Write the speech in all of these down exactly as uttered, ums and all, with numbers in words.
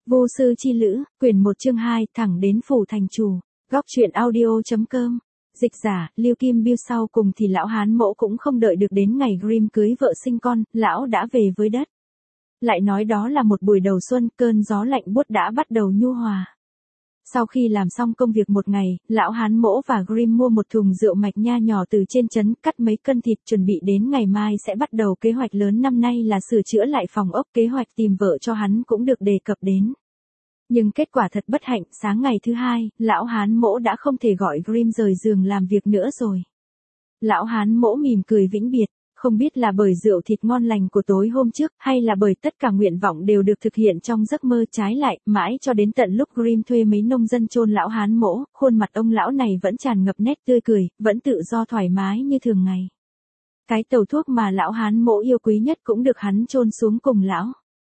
Vô sư chi lữ, quyển một chương hai, thẳng đến phủ thành chủ. Góc truyện audio.com. Dịch giả, Lưu Kim Biêu. Sau cùng thì lão hán mỗ cũng không đợi được đến ngày Grimm cưới vợ sinh con, lão đã về với đất. Lại nói đó là một buổi đầu xuân, cơn gió lạnh buốt đã bắt đầu nhu hòa. Sau khi làm xong công việc một ngày, lão hán mỗ và Grimm mua một thùng rượu mạch nha nhỏ từ trên trấn, cắt mấy cân thịt, chuẩn bị đến ngày mai sẽ bắt đầu kế hoạch lớn năm nay là sửa chữa lại phòng ốc. Kế hoạch tìm vợ cho hắn cũng được đề cập đến. Nhưng kết quả thật bất hạnh, sáng ngày thứ hai, lão hán mỗ đã không thể gọi Grimm rời giường làm việc nữa rồi. Lão hán mỗ mỉm cười vĩnh biệt. Không biết là bởi rượu thịt ngon lành của tối hôm trước, hay là bởi tất cả nguyện vọng đều được thực hiện trong giấc mơ. Trái lại, mãi cho đến tận lúc Grimm thuê mấy nông dân chôn lão hán mỗ, khuôn mặt ông lão này vẫn tràn ngập nét tươi cười, vẫn tự do thoải mái như thường ngày. Cái tàu thuốc mà lão hán mỗ yêu quý nhất cũng được hắn chôn xuống cùng lão.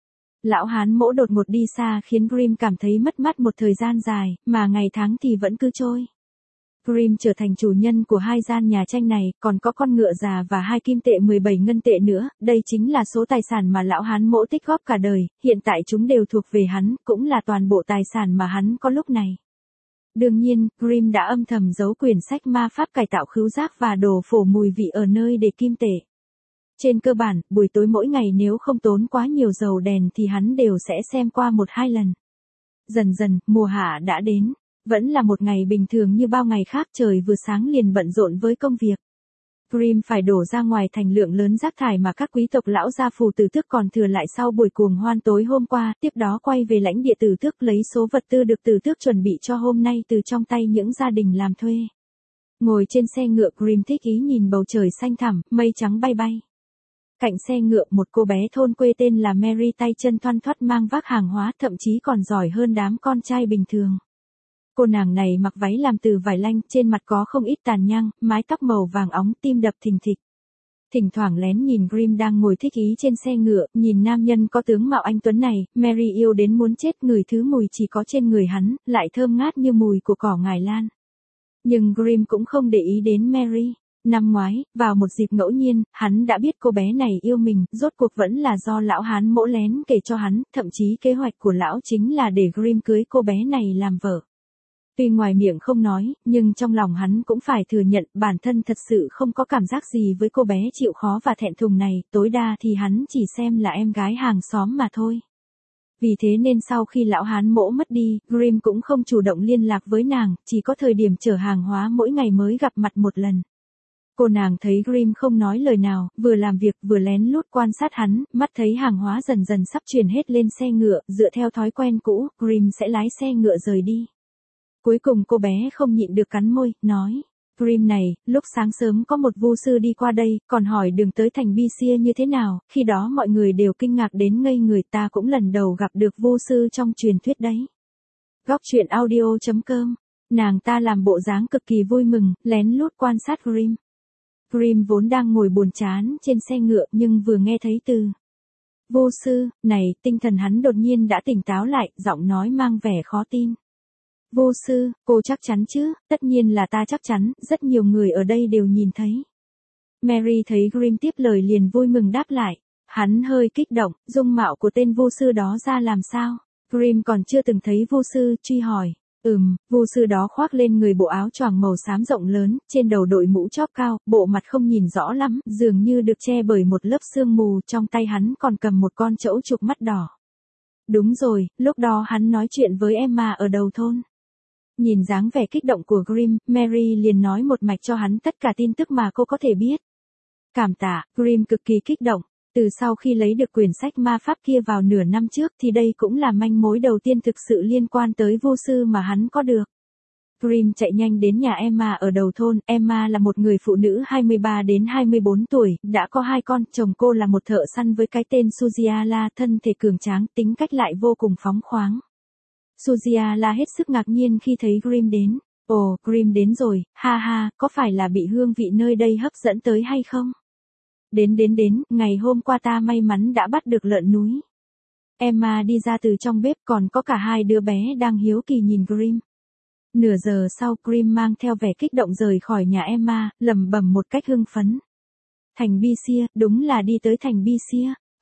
Lão hán mỗ đột ngột đi xa khiến Grimm cảm thấy mất mát một thời gian dài, mà ngày tháng thì vẫn cứ trôi. Grimm trở thành chủ nhân của hai gian nhà tranh này, còn có con ngựa già và hai kim tệ mười bảy ngân tệ nữa, đây chính là số tài sản mà lão hán mỗ tích góp cả đời, hiện tại chúng đều thuộc về hắn, cũng là toàn bộ tài sản mà hắn có lúc này. Đương nhiên, Grimm đã âm thầm giấu quyển sách ma pháp cải tạo khứu giác và đồ phổ mùi vị ở nơi để kim tệ. Trên cơ bản, buổi tối mỗi ngày nếu không tốn quá nhiều dầu đèn thì hắn đều sẽ xem qua một hai lần. Dần dần, mùa hạ đã đến. Vẫn là một ngày bình thường như bao ngày khác, trời vừa sáng liền bận rộn với công việc. Grimm phải đổ ra ngoài thành lượng lớn rác thải mà các quý tộc lão gia phù tử tước còn thừa lại sau buổi cuồng hoan tối hôm qua, tiếp đó quay về lãnh địa tử tước lấy số vật tư được tử tước chuẩn bị cho hôm nay từ trong tay những gia đình làm thuê. Ngồi trên xe ngựa, Grimm thích ý nhìn bầu trời xanh thẳm, mây trắng bay bay. Cạnh xe ngựa, một cô bé thôn quê tên là Mary tay chân thoăn thoắt mang vác hàng hóa, thậm chí còn giỏi hơn đám con trai bình thường. Cô nàng này mặc váy làm từ vải lanh, trên mặt có không ít tàn nhang, mái tóc màu vàng óng, tim đập thình thịch. Thỉnh thoảng lén nhìn Grimm đang ngồi thích ý trên xe ngựa, nhìn nam nhân có tướng mạo anh tuấn này, Mary yêu đến muốn chết, ngửi thứ mùi chỉ có trên người hắn, lại thơm ngát như mùi của cỏ ngải lan. Nhưng Grimm cũng không để ý đến Mary. Năm ngoái, vào một dịp ngẫu nhiên, hắn đã biết cô bé này yêu mình, rốt cuộc vẫn là do lão hán mỗ lén kể cho hắn, thậm chí kế hoạch của lão chính là để Grimm cưới cô bé này làm vợ. Tuy ngoài miệng không nói, nhưng trong lòng hắn cũng phải thừa nhận bản thân thật sự không có cảm giác gì với cô bé chịu khó và thẹn thùng này, tối đa thì hắn chỉ xem là em gái hàng xóm mà thôi. Vì thế nên sau khi lão hán mỗ mất đi, Grimm cũng không chủ động liên lạc với nàng, chỉ có thời điểm chở hàng hóa mỗi ngày mới gặp mặt một lần. Cô nàng thấy Grimm không nói lời nào, vừa làm việc vừa lén lút quan sát hắn, mắt thấy hàng hóa dần dần sắp chuyển hết lên xe ngựa, dựa theo thói quen cũ, Grimm sẽ lái xe ngựa rời đi. Cuối cùng cô bé không nhịn được cắn môi, nói, Grimm này, lúc sáng sớm có một vu sư đi qua đây, còn hỏi đường tới thành Bisia như thế nào, khi đó mọi người đều kinh ngạc đến ngây người, ta cũng lần đầu gặp được vu sư trong truyền thuyết đấy. Góc truyện audio.com, nàng ta làm bộ dáng cực kỳ vui mừng, lén lút quan sát Grimm. Grimm vốn đang ngồi buồn chán trên xe ngựa nhưng vừa nghe thấy từ vô sư này, tinh thần hắn đột nhiên đã tỉnh táo lại, giọng nói mang vẻ khó tin. Vô sư, cô chắc chắn chứ? Tất nhiên là ta chắc chắn, rất nhiều người ở đây đều nhìn thấy. Mary thấy Grimm tiếp lời liền vui mừng đáp lại. Hắn hơi kích động, dung mạo của tên vô sư đó ra làm sao? Grimm còn chưa từng thấy vô sư, truy hỏi. Ừm, vô sư đó khoác lên người bộ áo choàng màu xám rộng lớn, trên đầu đội mũ chóp cao, bộ mặt không nhìn rõ lắm, dường như được che bởi một lớp sương mù, trong tay hắn còn cầm một con trẫu trục mắt đỏ. Đúng rồi, lúc đó hắn nói chuyện với Emma ở đầu thôn. Nhìn dáng vẻ kích động của Grimm, Mary liền nói một mạch cho hắn tất cả tin tức mà cô có thể biết. Cảm tạ, Grimm cực kỳ kích động. Từ sau khi lấy được quyển sách ma pháp kia vào nửa năm trước thì đây cũng là manh mối đầu tiên thực sự liên quan tới vô sư mà hắn có được. Grimm chạy nhanh đến nhà Emma ở đầu thôn. Emma là một người phụ nữ hai mươi ba đến hai mươi bốn tuổi, đã có hai con, chồng cô là một thợ săn với cái tên Suziala, thân thể cường tráng, tính cách lại vô cùng phóng khoáng. Suziala hết sức ngạc nhiên khi thấy Grimm đến. Ồ, Grimm đến rồi, ha ha, có phải là bị hương vị nơi đây hấp dẫn tới hay không? Đến đến đến, ngày hôm qua ta may mắn đã bắt được lợn núi. Emma đi ra từ trong bếp, còn có cả hai đứa bé đang hiếu kỳ nhìn Grimm. Nửa giờ sau, Grimm mang theo vẻ kích động rời khỏi nhà Emma, lẩm bẩm một cách hưng phấn. Thành Bisia, đúng là đi tới thành Bisia.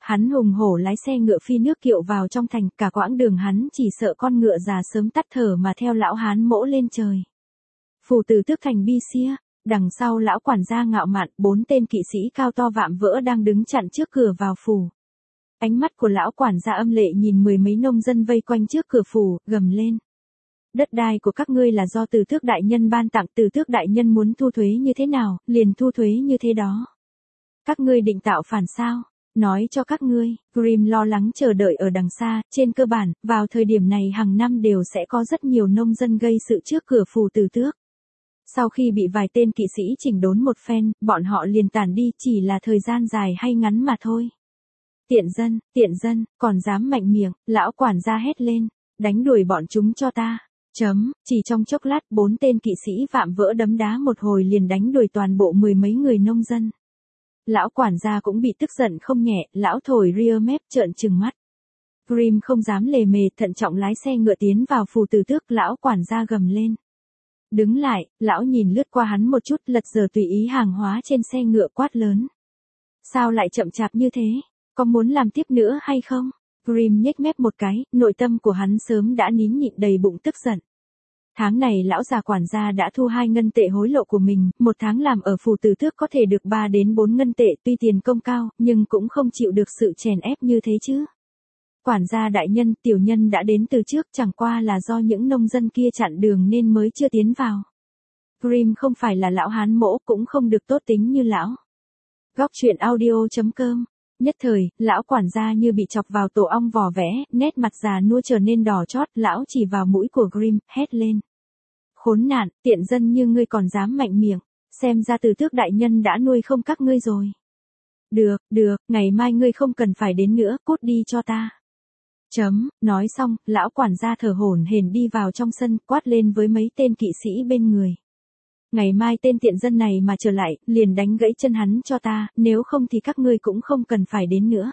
Hắn hùng hổ lái xe ngựa phi nước kiệu vào trong thành, cả quãng đường hắn chỉ sợ con ngựa già sớm tắt thở mà theo lão hán mỗ lên trời. Phủ Tử Tước thành Bisia, đằng sau lão quản gia ngạo mạn, bốn tên kỵ sĩ cao to vạm vỡ đang đứng chặn trước cửa vào phủ. Ánh mắt của lão quản gia âm lệ nhìn mười mấy nông dân vây quanh trước cửa phủ, gầm lên. Đất đai của các ngươi là do Tử Tước đại nhân ban tặng, Tử Tước đại nhân muốn thu thuế như thế nào, liền thu thuế như thế đó. Các ngươi định tạo phản sao? Nói cho các ngươi, Grim lo lắng chờ đợi ở đằng xa, trên cơ bản, vào thời điểm này hàng năm đều sẽ có rất nhiều nông dân gây sự trước cửa phủ Tử Tước. Sau khi bị vài tên kỵ sĩ chỉnh đốn một phen, bọn họ liền tản đi, chỉ là thời gian dài hay ngắn mà thôi. Tiện dân, tiện dân, còn dám mạnh miệng, lão quản gia hét lên, đánh đuổi bọn chúng cho ta. Chấm, chỉ trong chốc lát bốn tên kỵ sĩ vạm vỡ đấm đá một hồi liền đánh đuổi toàn bộ mười mấy người nông dân. Lão quản gia cũng bị tức giận không nhẹ, lão thổi ria mép trợn trừng mắt. Grim không dám lề mề, thận trọng lái xe ngựa tiến vào phủ Tử Tước, lão quản gia gầm lên. Đứng lại, lão nhìn lướt qua hắn một chút, lật giờ tùy ý hàng hóa trên xe ngựa quát lớn. Sao lại chậm chạp như thế? Có muốn làm tiếp nữa hay không? Grim nhếch mép một cái, nội tâm của hắn sớm đã nín nhịn đầy bụng tức giận. Tháng này lão già quản gia đã thu hai ngân tệ hối lộ của mình, một tháng làm ở phủ Tử Tước có thể được ba đến bốn ngân tệ, tuy tiền công cao, nhưng cũng không chịu được sự chèn ép như thế chứ. Quản gia đại nhân, tiểu nhân đã đến từ trước, chẳng qua là do những nông dân kia chặn đường nên mới chưa tiến vào. Grim không phải là lão hán mỗ, cũng không được tốt tính như lão. Góc truyện audio chấm com. Nhất thời, lão quản gia như bị chọc vào tổ ong vò vẽ, nét mặt già nua trở nên đỏ chót, lão chỉ vào mũi của Grim, hét lên. Khốn nạn, tiện dân như ngươi còn dám mạnh miệng, xem ra Tử Tước đại nhân đã nuôi không các ngươi rồi. Được, được, ngày mai ngươi không cần phải đến nữa, cút đi cho ta. Chấm, nói xong, lão quản gia thở hổn hển đi vào trong sân, quát lên với mấy tên kỵ sĩ bên người. Ngày mai tên tiện dân này mà trở lại, liền đánh gãy chân hắn cho ta, nếu không thì các ngươi cũng không cần phải đến nữa.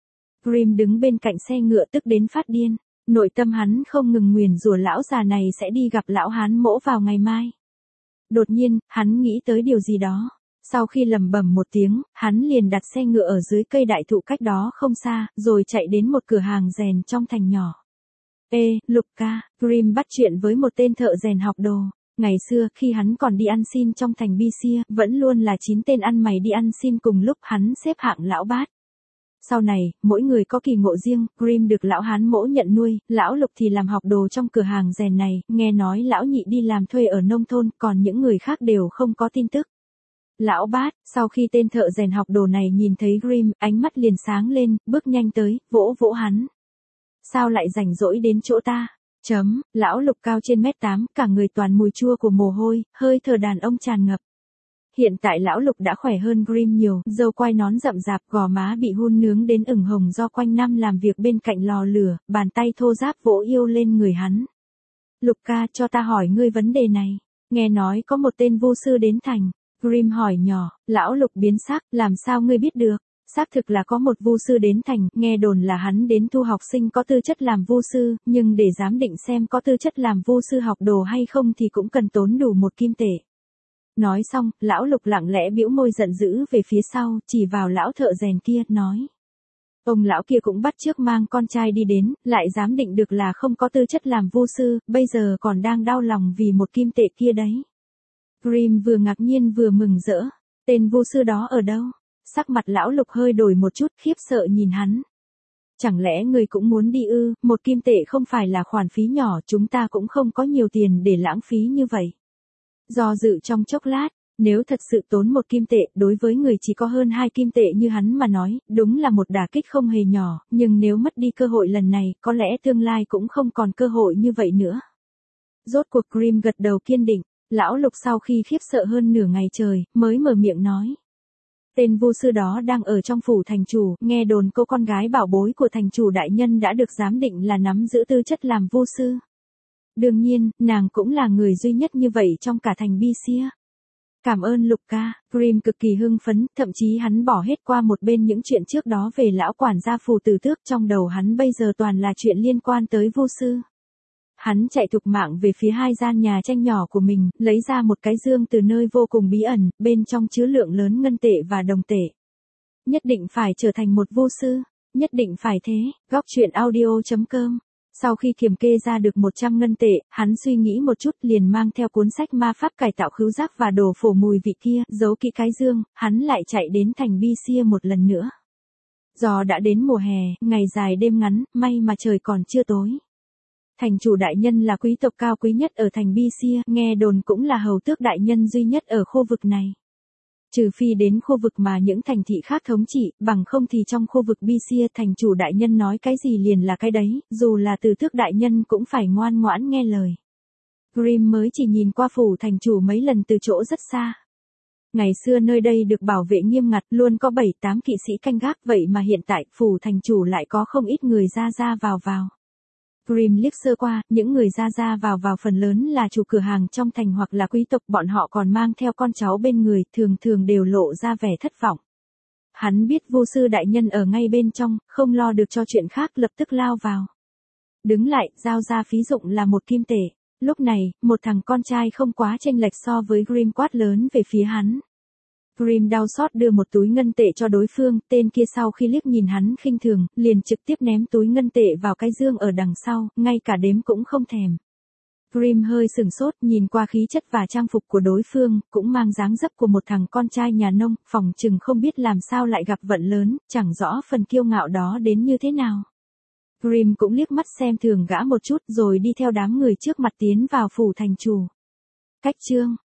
Grim đứng bên cạnh xe ngựa tức đến phát điên, nội tâm hắn không ngừng nguyền rủa lão già này sẽ đi gặp lão hán mỗ vào ngày mai. Đột nhiên, hắn nghĩ tới điều gì đó. Sau khi lầm bầm một tiếng, hắn liền đặt xe ngựa ở dưới cây đại thụ cách đó không xa, rồi chạy đến một cửa hàng rèn trong thành nhỏ. Ê, Luca, Grim bắt chuyện với một tên thợ rèn học đồ. Ngày xưa, khi hắn còn đi ăn xin trong thành Bisia, vẫn luôn là chín tên ăn mày đi ăn xin cùng lúc, hắn xếp hạng lão bát. Sau này, mỗi người có kỳ ngộ riêng, Grim được lão hán mỗ nhận nuôi, lão Lục thì làm học đồ trong cửa hàng rèn này, nghe nói lão nhị đi làm thuê ở nông thôn, còn những người khác đều không có tin tức. Lão bát, sau khi tên thợ rèn học đồ này nhìn thấy Grim, ánh mắt liền sáng lên, bước nhanh tới, vỗ vỗ hắn. Sao lại rảnh rỗi đến chỗ ta? Chấm, lão Lục cao trên mét tám, cả người toàn mùi chua của mồ hôi, hơi thở đàn ông tràn ngập. Hiện tại lão Lục đã khỏe hơn Grim nhiều, râu quai nón rậm rạp, gò má bị hun nướng đến ửng hồng do quanh năm làm việc bên cạnh lò lửa, bàn tay thô ráp vỗ yêu lên người hắn. Lục ca, cho ta hỏi ngươi vấn đề này. Nghe nói có một tên vu sư đến thành. Grim hỏi nhỏ, lão Lục biến sắc, làm sao ngươi biết được? Xác thực là có một vu sư đến thành, nghe đồn là hắn đến thu học sinh có tư chất làm vu sư, nhưng để giám định xem có tư chất làm vu sư học đồ hay không thì cũng cần tốn đủ một kim tệ. Nói xong, lão Lục lặng lẽ bĩu môi giận dữ về phía sau, chỉ vào lão thợ rèn kia, nói. Ông lão kia cũng bắt chước mang con trai đi đến, lại giám định được là không có tư chất làm vu sư, bây giờ còn đang đau lòng vì một kim tệ kia đấy. Grim vừa ngạc nhiên vừa mừng rỡ. Tên vu sư đó ở đâu? Sắc mặt lão Lục hơi đổi một chút, khiếp sợ nhìn hắn. Chẳng lẽ người cũng muốn đi ư? Một kim tệ không phải là khoản phí nhỏ, chúng ta cũng không có nhiều tiền để lãng phí như vậy. Do dự trong chốc lát, nếu thật sự tốn một kim tệ, đối với người chỉ có hơn hai kim tệ như hắn mà nói, đúng là một đả kích không hề nhỏ, nhưng nếu mất đi cơ hội lần này, có lẽ tương lai cũng không còn cơ hội như vậy nữa. Rốt cuộc Grim gật đầu kiên định, lão Lục sau khi khiếp sợ hơn nửa ngày trời, mới mở miệng nói. Tên vu sư đó đang ở trong phủ thành chủ, nghe đồn cô con gái bảo bối của thành chủ đại nhân đã được giám định là nắm giữ tư chất làm vu sư. Đương nhiên, nàng cũng là người duy nhất như vậy trong cả thành Bisia. Cảm ơn Lục ca, Grim cực kỳ hưng phấn, thậm chí hắn bỏ hết qua một bên những chuyện trước đó về lão quản gia phủ Tử Tước, trong đầu hắn bây giờ toàn là chuyện liên quan tới vu sư. Hắn chạy thục mạng về phía hai gian nhà tranh nhỏ của mình, lấy ra một cái dương từ nơi vô cùng bí ẩn, bên trong chứa lượng lớn ngân tệ và đồng tệ. Nhất định phải trở thành một vu sư. Nhất định phải thế, góc chuyện audio.com. Sau khi kiểm kê ra được một trăm ngân tệ, hắn suy nghĩ một chút liền mang theo cuốn sách ma pháp cải tạo khứu giác và đồ phổ mùi vị kia, giấu kỹ cái dương, hắn lại chạy đến thành Bisia một lần nữa. Do đã đến mùa hè, ngày dài đêm ngắn, may mà trời còn chưa tối. Thành chủ đại nhân là quý tộc cao quý nhất ở thành Bisia, nghe đồn cũng là hầu tước đại nhân duy nhất ở khu vực này. Trừ phi đến khu vực mà những thành thị khác thống trị, bằng không thì trong khu vực Bisia thành chủ đại nhân nói cái gì liền là cái đấy, dù là từ tước đại nhân cũng phải ngoan ngoãn nghe lời. Grimm mới chỉ nhìn qua phủ thành chủ mấy lần từ chỗ rất xa. Ngày xưa nơi đây được bảo vệ nghiêm ngặt, luôn có bảy tám kỵ sĩ canh gác, vậy mà hiện tại phủ thành chủ lại có không ít người ra ra vào vào. Grimm liếc sơ qua, những người ra ra vào vào phần lớn là chủ cửa hàng trong thành hoặc là quý tộc, bọn họ còn mang theo con cháu bên người, thường thường đều lộ ra vẻ thất vọng. Hắn biết vô sư đại nhân ở ngay bên trong, không lo được cho chuyện khác lập tức lao vào. Đứng lại, giao ra phí dụng là một kim tệ. Lúc này, một thằng con trai không quá chênh lệch so với Grimm quát lớn về phía hắn. Grimm đau xót đưa một túi ngân tệ cho đối phương, tên kia sau khi liếc nhìn hắn khinh thường, liền trực tiếp ném túi ngân tệ vào cái dương ở đằng sau, ngay cả đếm cũng không thèm. Grimm hơi sửng sốt, nhìn qua khí chất và trang phục của đối phương, cũng mang dáng dấp của một thằng con trai nhà nông, phỏng chừng không biết làm sao lại gặp vận lớn, chẳng rõ phần kiêu ngạo đó đến như thế nào. Grimm cũng liếc mắt xem thường gã một chút rồi đi theo đám người trước mặt tiến vào phủ thành chủ. Cách chương